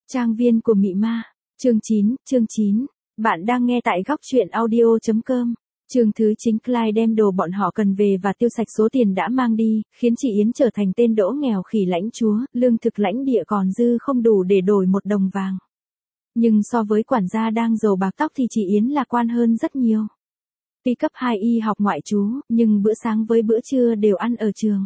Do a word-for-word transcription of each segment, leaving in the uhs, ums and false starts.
Trang viên của mị ma, chương chín, chương chín. Bạn đang nghe tại góc truyện audio chấm com. Chương thứ chín, Clyde đem đồ bọn họ cần về và tiêu sạch số tiền đã mang đi, khiến chị Yến trở thành tên đỗ nghèo khỉ lãnh chúa, lương thực lãnh địa còn dư không đủ để đổi một đồng vàng. Nhưng so với quản gia đang giàu bạc tóc thì chị Yến lạc quan hơn rất nhiều. Tuy cấp hai y học ngoại trú, nhưng bữa sáng với bữa trưa đều ăn ở trường.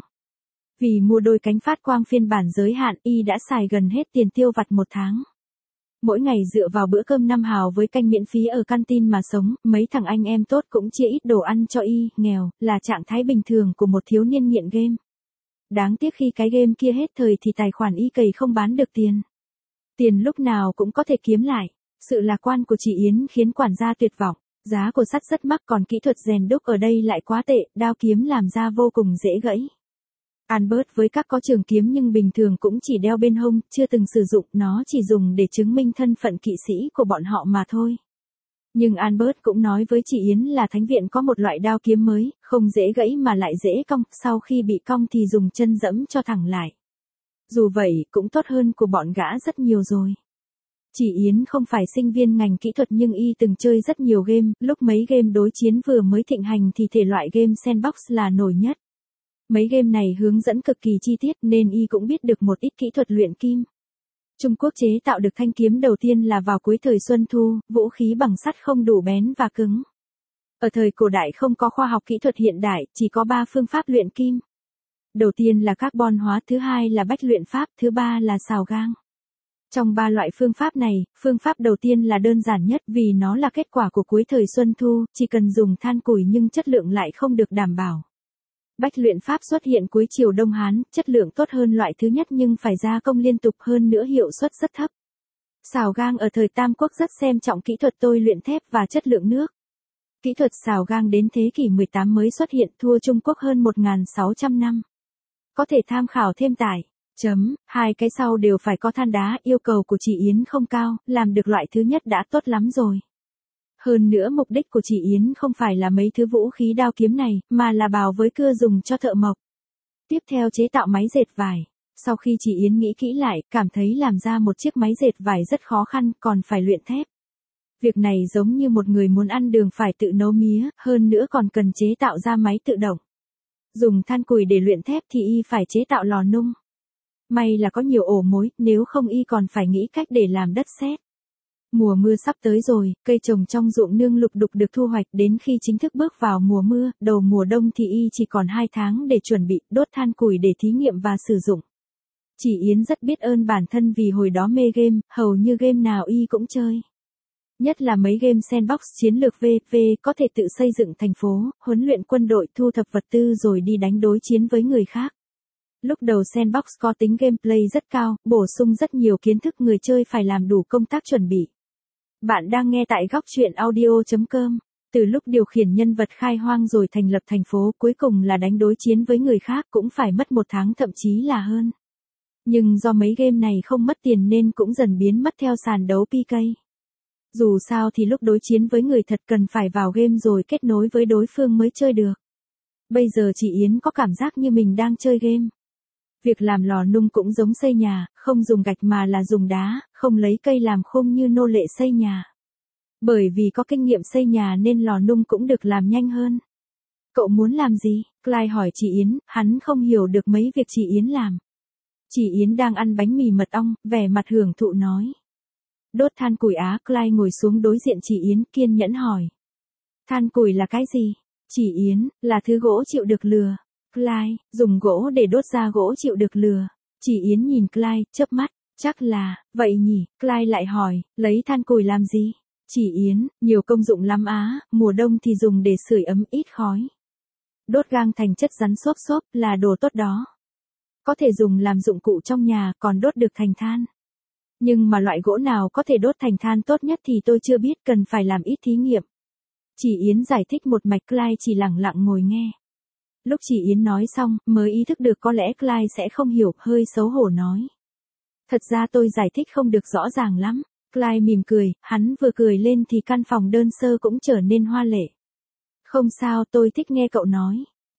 Vì mua đôi cánh phát quang phiên bản giới hạn, y đã xài gần hết tiền tiêu vặt một tháng. Mỗi ngày dựa vào bữa cơm năm hào với canh miễn phí ở canteen mà sống, mấy thằng anh em tốt cũng chia ít đồ ăn cho y, nghèo, là trạng thái bình thường của một thiếu niên nghiện game. Đáng tiếc khi cái game kia hết thời thì tài khoản y cầy không bán được tiền. Tiền lúc nào cũng có thể kiếm lại. Sự lạc quan của chị Yến khiến quản gia tuyệt vọng. Giá của sắt rất mắc còn kỹ thuật rèn đúc ở đây lại quá tệ, đao kiếm làm ra vô cùng dễ gãy. Albert với các có trường kiếm nhưng bình thường cũng chỉ đeo bên hông, chưa từng sử dụng, nó chỉ dùng để chứng minh thân phận kỵ sĩ của bọn họ mà thôi. Nhưng Albert cũng nói với chị Yến là thánh viện có một loại đao kiếm mới, không dễ gãy mà lại dễ cong, sau khi bị cong thì dùng chân giẫm cho thẳng lại. Dù vậy, cũng tốt hơn của bọn gã rất nhiều rồi. Chị Yến không phải sinh viên ngành kỹ thuật nhưng y từng chơi rất nhiều game, lúc mấy game đối chiến vừa mới thịnh hành thì thể loại game sandbox là nổi nhất. Mấy game này hướng dẫn cực kỳ chi tiết nên y cũng biết được một ít kỹ thuật luyện kim. Trung Quốc chế tạo được thanh kiếm đầu tiên là vào cuối thời Xuân Thu, vũ khí bằng sắt không đủ bén và cứng. Ở thời cổ đại không có khoa học kỹ thuật hiện đại, chỉ có ba phương pháp luyện kim. Đầu tiên là carbon hóa, thứ hai là bách luyện pháp, thứ ba là xào gang. Trong ba loại phương pháp này, phương pháp đầu tiên là đơn giản nhất vì nó là kết quả của cuối thời Xuân Thu, chỉ cần dùng than củi nhưng chất lượng lại không được đảm bảo. Bách luyện pháp xuất hiện cuối triều Đông Hán, chất lượng tốt hơn loại thứ nhất nhưng phải gia công liên tục hơn nữa hiệu suất rất thấp. Xào gang ở thời Tam Quốc rất xem trọng kỹ thuật tôi luyện thép và chất lượng nước. Kỹ thuật xào gang đến thế kỷ mười tám mới xuất hiện, thua Trung Quốc hơn một nghìn sáu trăm năm. Có thể tham khảo thêm tại chấm, hai cái sau đều phải có than đá, yêu cầu của chị Yến không cao, làm được loại thứ nhất đã tốt lắm rồi. Hơn nữa mục đích của chị Yến không phải là mấy thứ vũ khí đao kiếm này, mà là bào với cưa dùng cho thợ mộc. Tiếp theo chế tạo máy dệt vải. Sau khi chị Yến nghĩ kỹ lại, cảm thấy làm ra một chiếc máy dệt vải rất khó khăn, còn phải luyện thép. Việc này giống như một người muốn ăn đường phải tự nấu mía, hơn nữa còn cần chế tạo ra máy tự động. Dùng than củi để luyện thép thì y phải chế tạo lò nung. May là có nhiều ổ mối, nếu không y còn phải nghĩ cách để làm đất sét. Mùa mưa sắp tới rồi, cây trồng trong ruộng nương lục đục được thu hoạch, đến khi chính thức bước vào mùa mưa, đầu mùa đông thì y chỉ còn hai tháng để chuẩn bị, đốt than củi để thí nghiệm và sử dụng. Chị Yến rất biết ơn bản thân vì hồi đó mê game, hầu như game nào y cũng chơi. Nhất là mấy game sandbox chiến lược vê vê có thể tự xây dựng thành phố, huấn luyện quân đội, thu thập vật tư rồi đi đánh đối chiến với người khác. Lúc đầu sandbox có tính gameplay rất cao, bổ sung rất nhiều kiến thức người chơi phải làm đủ công tác chuẩn bị. Bạn đang nghe tại góc truyện audio chấm com. Từ lúc điều khiển nhân vật khai hoang rồi thành lập thành phố, cuối cùng là đánh đối chiến với người khác cũng phải mất một tháng thậm chí là hơn. Nhưng do mấy game này không mất tiền nên cũng dần biến mất theo sàn đấu pê ca. Dù sao thì lúc đối chiến với người thật cần phải vào game rồi kết nối với đối phương mới chơi được. Bây giờ chị Yến có cảm giác như mình đang chơi game. Việc làm lò nung cũng giống xây nhà, không dùng gạch mà là dùng đá, không lấy cây làm khung như nô lệ xây nhà. Bởi vì có kinh nghiệm xây nhà nên lò nung cũng được làm nhanh hơn. Cậu muốn làm gì? Clyde hỏi chị Yến, hắn không hiểu được mấy việc chị Yến làm. Chị Yến đang ăn bánh mì mật ong, vẻ mặt hưởng thụ nói. Đốt than củi á, Clyde ngồi xuống đối diện chị Yến, kiên nhẫn hỏi. Than củi là cái gì? Chị Yến, là thứ gỗ chịu được lừa. Clyde, dùng gỗ để đốt ra gỗ chịu được lừa. Chị Yến nhìn Clyde, chớp mắt, chắc là, vậy nhỉ, Clyde lại hỏi, lấy than củi làm gì? Chị Yến, nhiều công dụng lắm á, mùa đông thì dùng để sưởi ấm ít khói. Đốt gang thành chất rắn xốp xốp là đồ tốt đó. Có thể dùng làm dụng cụ trong nhà, còn đốt được thành than. Nhưng mà loại gỗ nào có thể đốt thành than tốt nhất thì tôi chưa biết, cần phải làm ít thí nghiệm. Chị Yến giải thích một mạch, Clyde chỉ lặng lặng ngồi nghe. Lúc chị Yến nói xong, mới ý thức được có lẽ Clyde sẽ không hiểu, hơi xấu hổ nói. Thật ra tôi giải thích không được rõ ràng lắm. Clyde mỉm cười, hắn vừa cười lên thì căn phòng đơn sơ cũng trở nên hoa lệ. Không sao, tôi thích nghe cậu nói.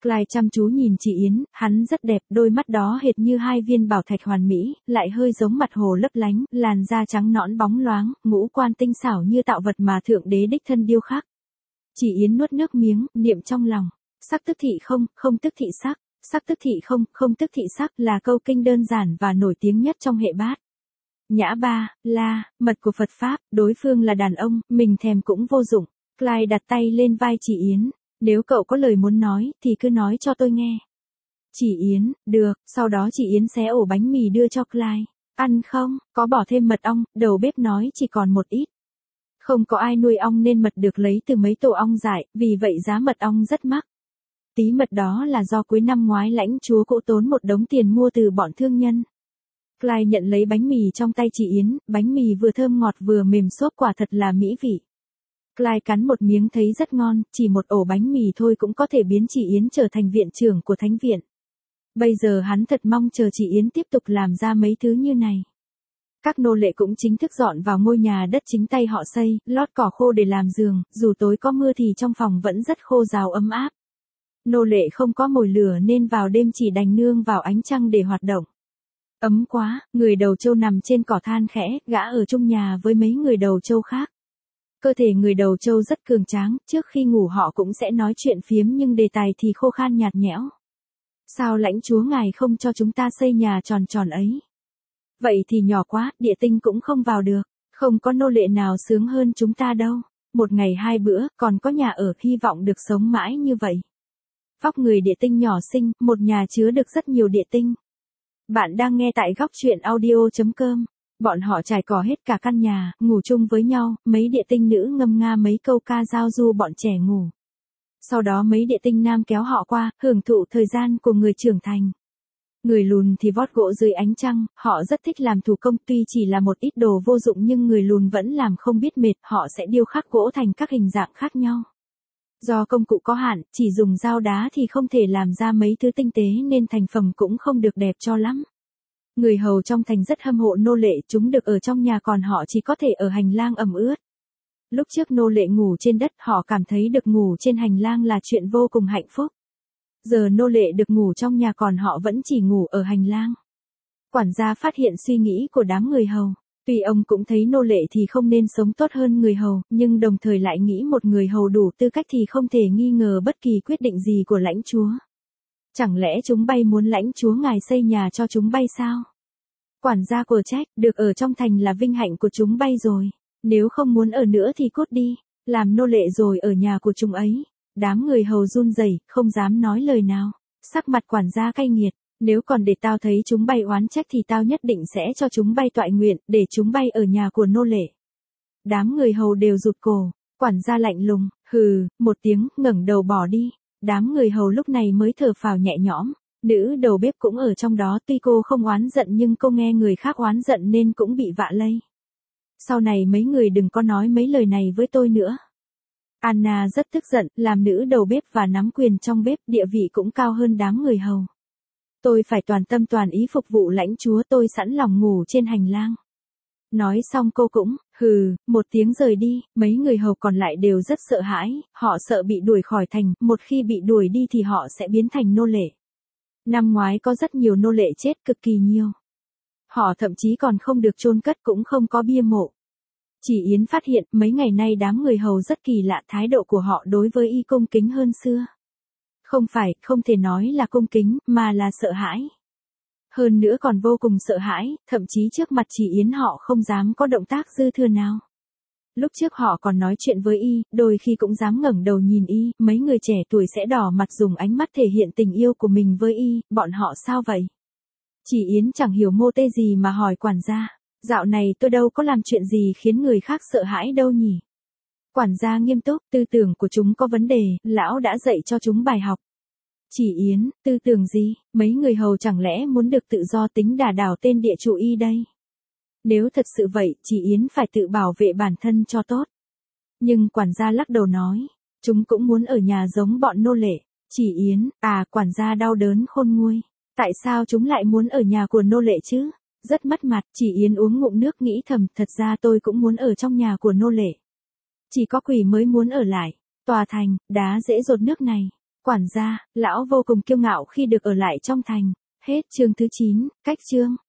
Clyde chăm chú nhìn chị Yến, hắn rất đẹp, đôi mắt đó hệt như hai viên bảo thạch hoàn mỹ, lại hơi giống mặt hồ lấp lánh, làn da trắng nõn bóng loáng, ngũ quan tinh xảo như tạo vật mà thượng đế đích thân điêu khắc. Chị Yến nuốt nước miếng, niệm trong lòng, sắc tức thị không, không tức thị sắc, sắc tức thị không, không tức thị sắc là câu kinh đơn giản và nổi tiếng nhất trong hệ bát. Nhã ba, la, mật của Phật Pháp, đối phương là đàn ông, mình thèm cũng vô dụng. Clyde đặt tay lên vai chị Yến. Nếu cậu có lời muốn nói, thì cứ nói cho tôi nghe. Chị Yến, được, sau đó chị Yến xé ổ bánh mì đưa cho Clyde. Ăn không, có bỏ thêm mật ong, đầu bếp nói chỉ còn một ít. Không có ai nuôi ong nên mật được lấy từ mấy tổ ong dại, vì vậy giá mật ong rất mắc. Tí mật đó là do cuối năm ngoái lãnh chúa cũ tốn một đống tiền mua từ bọn thương nhân. Clyde nhận lấy bánh mì trong tay chị Yến, bánh mì vừa thơm ngọt vừa mềm xốp quả thật là mỹ vị. Clyde cắn một miếng thấy rất ngon, chỉ một ổ bánh mì thôi cũng có thể biến chị Yến trở thành viện trưởng của thánh viện. Bây giờ hắn thật mong chờ chị Yến tiếp tục làm ra mấy thứ như này. Các nô lệ cũng chính thức dọn vào ngôi nhà đất chính tay họ xây, lót cỏ khô để làm giường, dù tối có mưa thì trong phòng vẫn rất khô ráo ấm áp. Nô lệ không có mồi lửa nên vào đêm chỉ đành nương vào ánh trăng để hoạt động. Ấm quá, người đầu trâu nằm trên cỏ than khẽ, gã ở chung nhà với mấy người đầu trâu khác. Cơ thể người đầu trâu rất cường tráng, trước khi ngủ họ cũng sẽ nói chuyện phiếm nhưng đề tài thì khô khan nhạt nhẽo. Sao lãnh chúa ngài không cho chúng ta xây nhà tròn tròn ấy? Vậy thì nhỏ quá, địa tinh cũng không vào được, không có nô lệ nào sướng hơn chúng ta đâu. Một ngày hai bữa, còn có nhà ở, hy vọng được sống mãi như vậy. Vóc người địa tinh nhỏ xinh, một nhà chứa được rất nhiều địa tinh. Bạn đang nghe tại góc truyện audio chấm com. Bọn họ trải cỏ hết cả căn nhà, ngủ chung với nhau, mấy địa tinh nữ ngâm nga mấy câu ca giao du bọn trẻ ngủ. Sau đó mấy địa tinh nam kéo họ qua, hưởng thụ thời gian của người trưởng thành. Người lùn thì vót gỗ dưới ánh trăng, họ rất thích làm thủ công, tuy chỉ là một ít đồ vô dụng nhưng người lùn vẫn làm không biết mệt, họ sẽ điêu khắc gỗ thành các hình dạng khác nhau. Do công cụ có hạn, chỉ dùng dao đá thì không thể làm ra mấy thứ tinh tế nên thành phẩm cũng không được đẹp cho lắm. Người hầu trong thành rất hâm mộ nô lệ, chúng được ở trong nhà còn họ chỉ có thể ở hành lang ẩm ướt. Lúc trước nô lệ ngủ trên đất, họ cảm thấy được ngủ trên hành lang là chuyện vô cùng hạnh phúc. Giờ nô lệ được ngủ trong nhà còn họ vẫn chỉ ngủ ở hành lang. Quản gia phát hiện suy nghĩ của đám người hầu. Tuy ông cũng thấy nô lệ thì không nên sống tốt hơn người hầu, nhưng đồng thời lại nghĩ một người hầu đủ tư cách thì không thể nghi ngờ bất kỳ quyết định gì của lãnh chúa. Chẳng lẽ chúng bay muốn lãnh chúa ngài xây nhà cho chúng bay sao? Quản gia của trách, được ở trong thành là vinh hạnh của chúng bay rồi. Nếu không muốn ở nữa thì cút đi, làm nô lệ rồi ở nhà của chúng ấy. Đám người hầu run rẩy, không dám nói lời nào. Sắc mặt quản gia cay nghiệt, nếu còn để tao thấy chúng bay oán trách thì tao nhất định sẽ cho chúng bay toại nguyện, để chúng bay ở nhà của nô lệ. Đám người hầu đều rụt cổ, quản gia lạnh lùng, hừ, một tiếng, ngẩng đầu bỏ đi. Đám người hầu lúc này mới thở phào nhẹ nhõm. Nữ đầu bếp cũng ở trong đó, tuy cô không oán giận nhưng cô nghe người khác oán giận nên cũng bị vạ lây. Sau này mấy người đừng có nói mấy lời này với tôi nữa. Anna rất tức giận, làm nữ đầu bếp và nắm quyền trong bếp, địa vị cũng cao hơn đám người hầu. Tôi phải toàn tâm toàn ý phục vụ lãnh chúa, tôi sẵn lòng ngủ trên hành lang. Nói xong cô cũng, hừ, một tiếng rời đi, mấy người hầu còn lại đều rất sợ hãi, họ sợ bị đuổi khỏi thành, một khi bị đuổi đi thì họ sẽ biến thành nô lệ. Năm ngoái có rất nhiều nô lệ chết, cực kỳ nhiều. Họ thậm chí còn không được chôn cất, cũng không có bia mộ. Chỉ Yến phát hiện mấy ngày nay đám người hầu rất kỳ lạ, thái độ của họ đối với y cung kính hơn xưa. Không phải, không thể nói là cung kính, mà là sợ hãi. Hơn nữa còn vô cùng sợ hãi, thậm chí trước mặt Chỉ Yến họ không dám có động tác dư thừa nào. Lúc trước họ còn nói chuyện với y, đôi khi cũng dám ngẩng đầu nhìn y, mấy người trẻ tuổi sẽ đỏ mặt dùng ánh mắt thể hiện tình yêu của mình với y, bọn họ sao vậy? Chỉ Yến chẳng hiểu mô tê gì mà hỏi quản gia, dạo này tôi đâu có làm chuyện gì khiến người khác sợ hãi đâu nhỉ? Quản gia nghiêm túc, tư tưởng của chúng có vấn đề, lão đã dạy cho chúng bài học. Chỉ Yến, tư tưởng gì, mấy người hầu chẳng lẽ muốn được tự do tính đả đảo tên địa chủ y đây? Nếu thật sự vậy, Chỉ Yến phải tự bảo vệ bản thân cho tốt. Nhưng quản gia lắc đầu nói, chúng cũng muốn ở nhà giống bọn nô lệ. Chỉ Yến, à, quản gia đau đớn khôn nguôi. Tại sao chúng lại muốn ở nhà của nô lệ chứ? Rất mất mặt, Chỉ Yến uống ngụm nước nghĩ thầm, thật ra tôi cũng muốn ở trong nhà của nô lệ. Chỉ có quỷ mới muốn ở lại. Tòa thành, đá dễ dột nước này. Quản gia, lão vô cùng kiêu ngạo khi được ở lại trong thành. Hết chương thứ chín, cách chương.